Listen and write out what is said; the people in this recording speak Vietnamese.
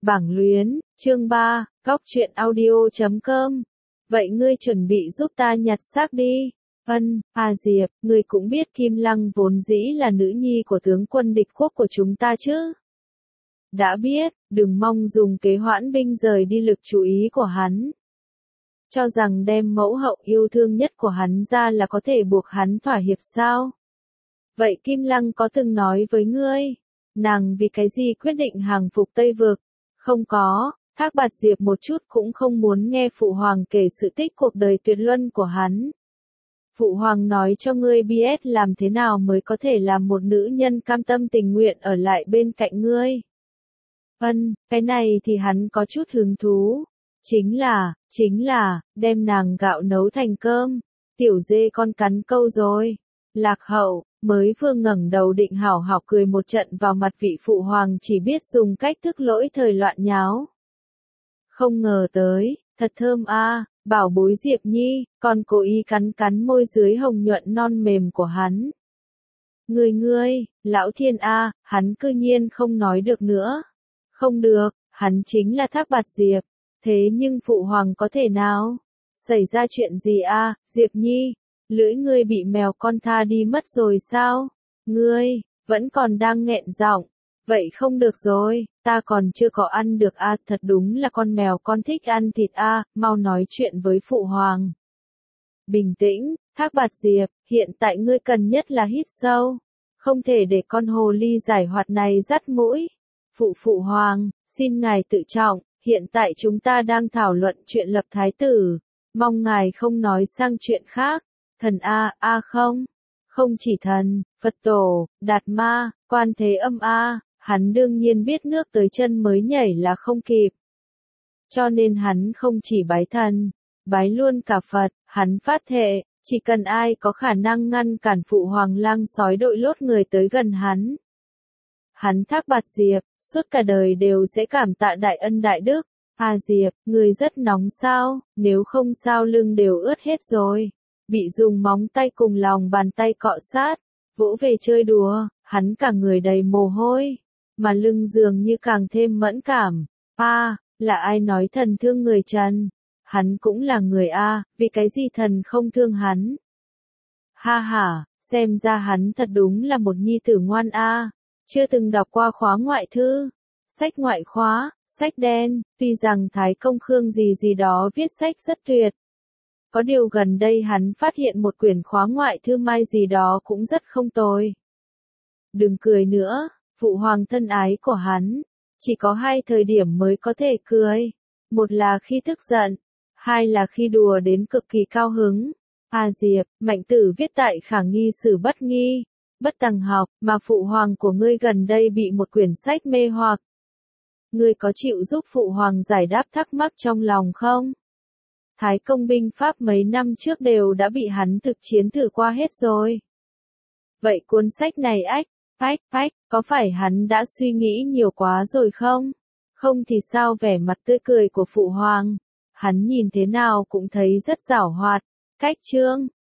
Bảng luyến, chương 3, góc truyện audio.com. Vậy ngươi chuẩn bị giúp ta nhặt xác đi. Diệp, ngươi cũng biết Kim Lăng vốn dĩ là nữ nhi của tướng quân địch quốc của chúng ta chứ. Đã biết, đừng mong dùng kế hoãn binh rời đi lực chú ý của hắn. Cho rằng đem mẫu hậu yêu thương nhất của hắn ra là có thể buộc hắn thỏa hiệp sao? Vậy Kim Lăng có từng nói với ngươi, nàng vì cái gì quyết định hàng phục Tây Vực? Không có, Thác Bạt Diệp một chút cũng không muốn nghe Phụ Hoàng kể sự tích cuộc đời tuyệt luân của hắn. Phụ Hoàng nói cho ngươi biết làm thế nào mới có thể làm một nữ nhân cam tâm tình nguyện ở lại bên cạnh ngươi. Cái này thì hắn có chút hứng thú. Chính là, đem nàng gạo nấu thành cơm. Tiểu dê con cắn câu rồi. Lạc Hậu, mới vừa ngẩng đầu định hảo hảo cười một trận vào mặt vị Phụ Hoàng chỉ biết dùng cách thức lỗi thời loạn nháo. Không ngờ tới, thật thơm a, bảo bối Diệp Nhi, còn cố ý cắn môi dưới hồng nhuận non mềm của hắn. Ngươi, lão thiên a, hắn cư nhiên không nói được nữa. Không được, hắn chính là Thác Bạt Diệp. Thế nhưng Phụ Hoàng có thể nào? Xảy ra chuyện gì a, Diệp Nhi? Lưỡi ngươi bị mèo con tha đi mất rồi sao? Ngươi, vẫn còn đang nghẹn giọng. Vậy không được rồi, ta còn chưa có ăn được a, thật đúng là con mèo con thích ăn thịt a, mau nói chuyện với Phụ Hoàng. Bình tĩnh, Thác Bạt Diệp, hiện tại ngươi cần nhất là hít sâu. Không thể để con hồ ly giải hoạt này dắt mũi. Phụ Hoàng, xin ngài tự trọng, hiện tại chúng ta đang thảo luận chuyện lập thái tử. Mong ngài không nói sang chuyện khác. Thần không chỉ thần, Phật Tổ, Đạt Ma, Quan Thế Âm hắn đương nhiên biết nước tới chân mới nhảy là không kịp. Cho nên hắn không chỉ bái thần, bái luôn cả Phật, hắn phát thệ, chỉ cần ai có khả năng ngăn cản Phụ Hoàng lang sói đội lốt người tới gần hắn. Hắn Thác Bạt Diệp, suốt cả đời đều sẽ cảm tạ đại ân đại đức. Diệp, người rất nóng sao, nếu không sao lưng đều ướt hết rồi. Bị dùng móng tay cùng lòng bàn tay cọ sát, vỗ về chơi đùa, hắn cả người đầy mồ hôi, mà lưng dường như càng thêm mẫn cảm. Là ai nói thần thương người Trần? Hắn cũng là người vì cái gì thần không thương hắn? Xem ra hắn thật đúng là một nhi tử ngoan chưa từng đọc qua khóa ngoại thư, sách ngoại khóa, sách đen, tuy rằng Thái Công Khương gì đó viết sách rất tuyệt. Có điều gần đây hắn phát hiện một quyển khóa ngoại thư mai gì đó cũng rất không tồi. Đừng cười nữa, Phụ Hoàng thân ái của hắn, chỉ có hai thời điểm mới có thể cười. Một là khi tức giận, hai là khi đùa đến cực kỳ cao hứng. Diệp, Mạnh Tử viết tại Khả Nghi Sử Bất Nghi, Bất Tằng Học, mà Phụ Hoàng của ngươi gần đây bị một quyển sách mê hoặc. Ngươi có chịu giúp Phụ Hoàng giải đáp thắc mắc trong lòng không? Thái công binh Pháp mấy năm trước đều đã bị hắn thực chiến thử qua hết rồi. Vậy cuốn sách này có phải hắn đã suy nghĩ nhiều quá rồi không? Không thì sao vẻ mặt tươi cười của Phụ Hoàng? Hắn nhìn thế nào cũng thấy rất giảo hoạt. Cách chương,